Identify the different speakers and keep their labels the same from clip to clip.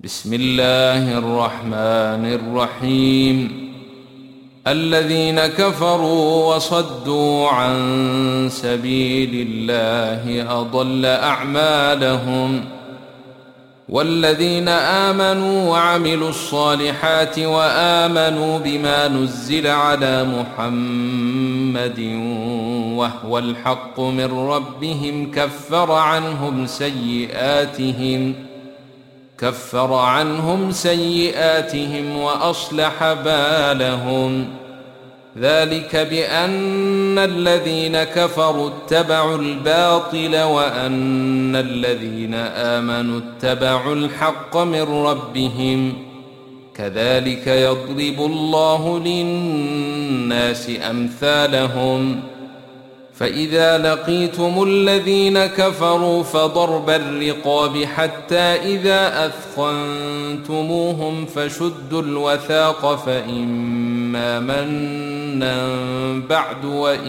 Speaker 1: بسم الله الرحمن الرحيم. الذين كفروا وصدوا عن سبيل الله أضل أعمالهم، والذين آمنوا وعملوا الصالحات وآمنوا بما نزل على محمد وهو الحق من ربهم كفر عنهم سيئاتهم وأصلح بالهم. ذلك بأن الذين كفروا اتبعوا الباطل وأن الذين آمنوا اتبعوا الحق من ربهم. كذلك يضرب الله للناس أمثالهم. فإذا لقيتم الذين كفروا فضرب الرقاب حتى إذا أثخنتموهم فشدوا الوثاق فإما منا بعد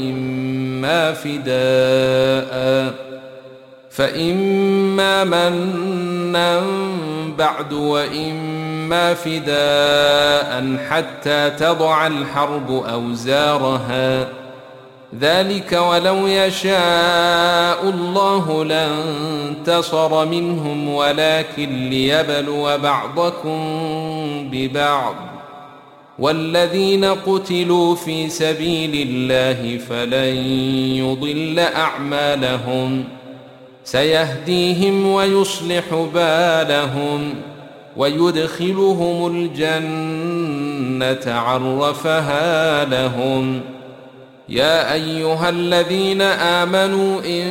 Speaker 1: وإما فداء حتى تضع الحرب أوزارها. ذلك ولو يشاء الله لانتصر منهم ولكن ليبلو بعضكم ببعض. والذين قتلوا في سبيل الله فلن يضل أعمالهم، سيهديهم ويصلح بالهم ويدخلهم الجنة عرفها لهم. يا أيها الذين آمنوا إن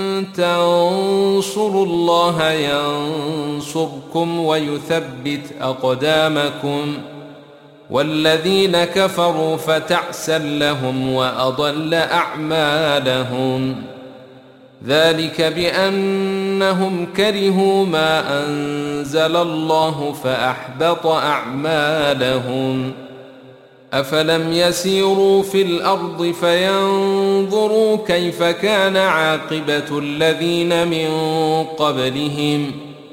Speaker 1: تنصروا الله ينصركم ويثبت أقدامكم. والذين كفروا فتعسا لهم وأضل أعمالهم. ذلك بأنهم كرهوا ما أنزل الله فأحبط أعمالهم. أفلم يسيروا في الأرض فينظروا كيف كان عاقبة الذين من قبلهم؟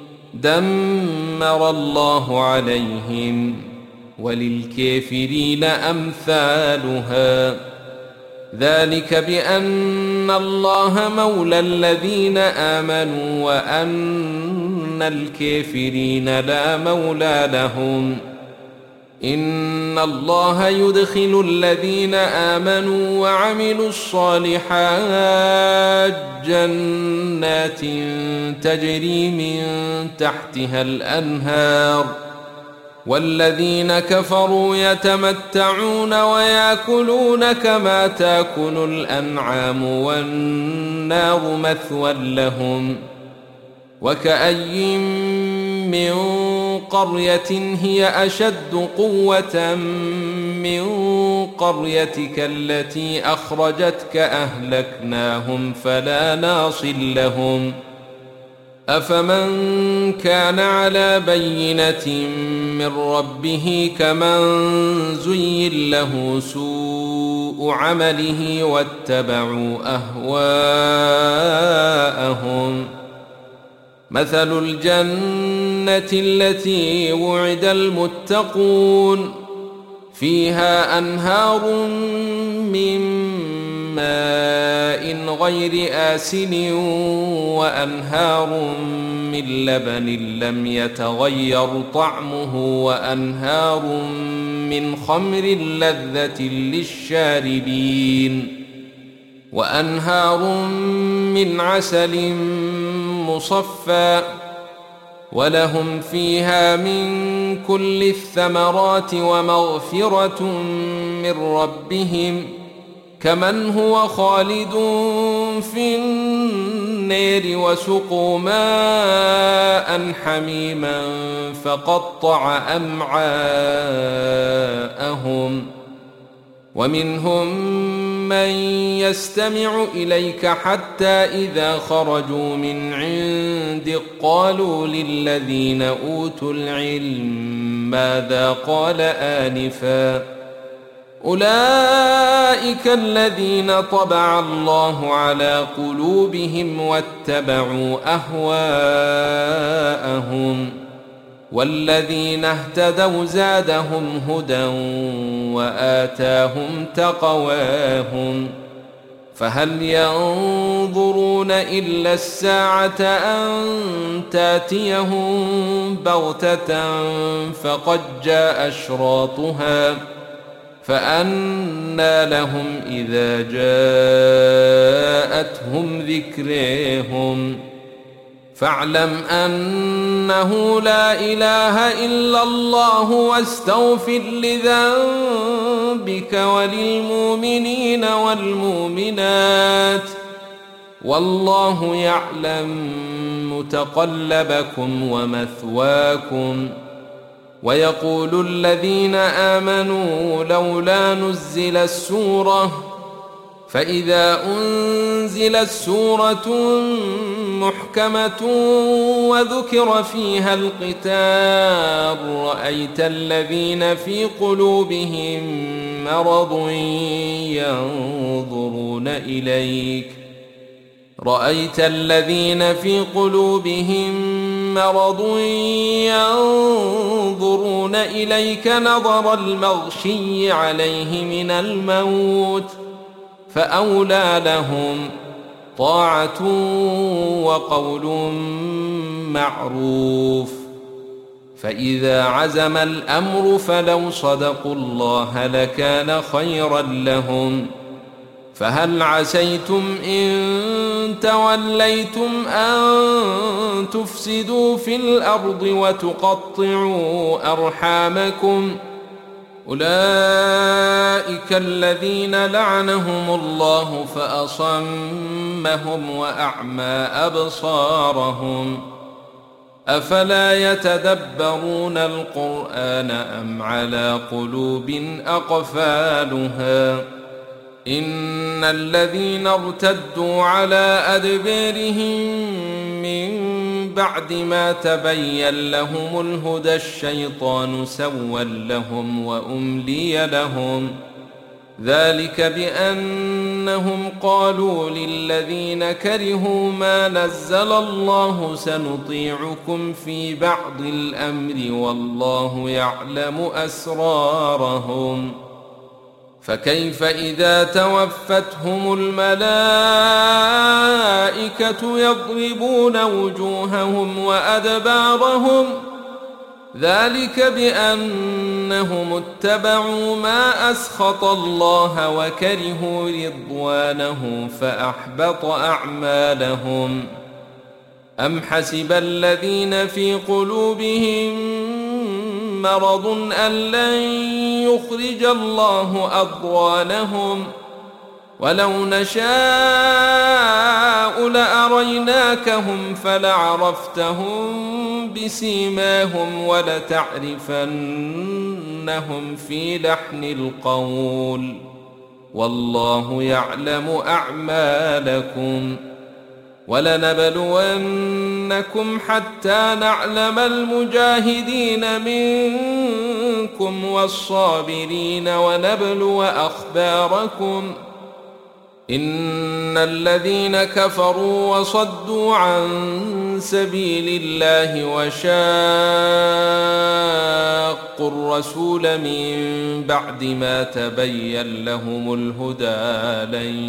Speaker 1: دمر الله عليهم وللكافرين أمثالها. ذلك بأن الله مولى الذين آمنوا وأن الكافرين لا مولى لهم. إن الله يدخل الذين آمنوا وعملوا الصالحات جنات تجري من تحتها الأنهار. والذين كفروا يتمتعون ويأكلون كما تأكل الأنعام والنار مثوى لهم. وكأي من قرية هي أشد قوة من قريتك التي أخرجتك أهلكناهم فلا ناصر لهم. أفمن كان على بينة من ربه كمن زين له سوء عمله واتبعوا أهواءهم. مثل الجنة التي وعد المتقون فيها أنهار من ماء غير آسن وأنهار من لبن لم يتغير طعمه وأنهار من خمر لذة للشاربين وأنهار من عسل مصفى ولهم فيها من كل الثمرات ومغفرة من ربهم كمن هو خالد في النار وسقوا ماء حميما فقطع أمعاءهم. ومنهم من يستمع إليك حتى إذا خرجوا من عندك قالوا للذين أوتوا العلم ماذا قال آنفا أولئك الذين طبع الله على قلوبهم واتبعوا أهواءهم والذين اهتدوا زادهم هدى وآتاهم تقواهم فهل ينظرون إلا الساعة أن تاتيهم بغتة فقد جاء أشراطها فأنى لهم إذا جاءتهم ذكرهم فاعلم أنه لا إله إلا الله واستغفر لذنبك وللمؤمنين والمؤمنات والله يعلم متقلبكم ومثواكم ويقول الذين آمنوا لولا نزلت سورة فإذا أنزلت سورة محكمة وذكر فيها القتال رأيت الذين في قلوبهم مرض ينظرون إليك نظر المغشي عليه من الموت فأولى لهم طاعة وقول معروف فإذا عزم الأمر فلو صدقوا الله لكان خيرا لهم فهل عسيتم إن توليتم أن تفسدوا في الأرض وتقطعوا أرحامكم أولئك الذين لعنهم الله فأصمهم وأعمى أبصارهم أفلا يتدبرون القرآن أم على قلوب أقفالها إن الذين ارتدوا على أدبارهم من بعد ما تبين لهم الهدى الشيطان سول لهم وأملي لهم ذلك بأنهم قالوا للذين كرهوا ما نزل الله سنطيعكم في بعض الأمر والله يعلم أسرارهم فكيف إذا توفتهم الملائكة يضربون وجوههم وأدبارهم ذلك بأنهم اتبعوا ما أسخط الله وكرهوا رضوانه فأحبط أعمالهم أم حسب الذين في قلوبهم مرض أن لن يخرج الله أضغانهم ولو نشاء لأريناكهم فلعرفتهم بسيماهم ولتعرفنهم في لحن القول والله يعلم أعمالكم ولنبلونكم حتى نعلم المجاهدين منكم والصابرين ونبلو أخباركم إن الذين كفروا وصدوا عن سبيل الله وشاقوا الرسول من بعد ما تبين لهم الهدى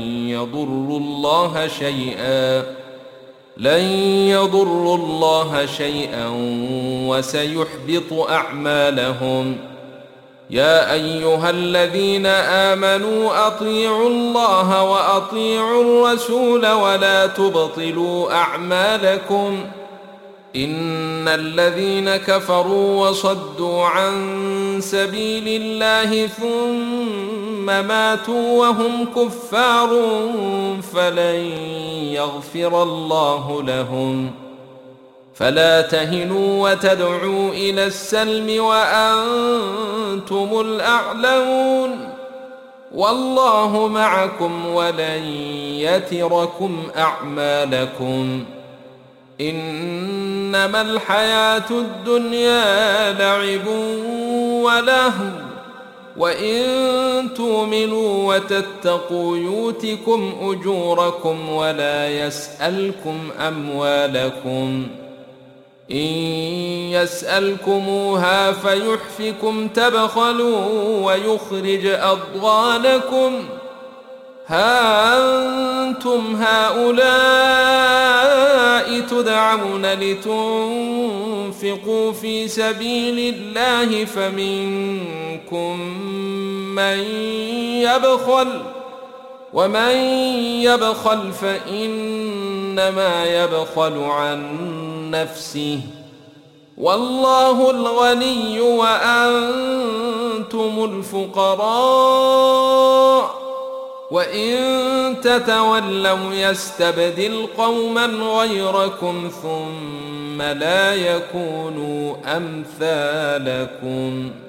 Speaker 1: لن يضروا الله شيئا وسيحبط أعمالهم يا أيها الذين آمنوا أطيعوا الله وأطيعوا الرسول ولا تبطلوا أعمالكم إن الذين كفروا وصدوا عن سبيل الله ثم ماتوا وهم كفار فلن يغفر الله لهم فلا تهنوا وتدعوا إلى السلم وأنتم الأعلون والله معكم ولن يتركم أعمالكم إنما الحياة الدنيا لعب ولهو وإن تؤمنوا وتتقوا يؤتكم أجوركم ولا يسألكم أموالكم إن يسألكموها فيحفكم تبخلوا ويخرج أضغانكم ها أنتم هؤلاء تدعون لتنفقوا في سبيل الله فمنكم من يبخل ومن يبخل فإنما يبخل عن نفسه والله الغني وأنتم الفقراء وإن تتولوا يستبدل قوما غيركم ثم لا يكونوا أمثالكم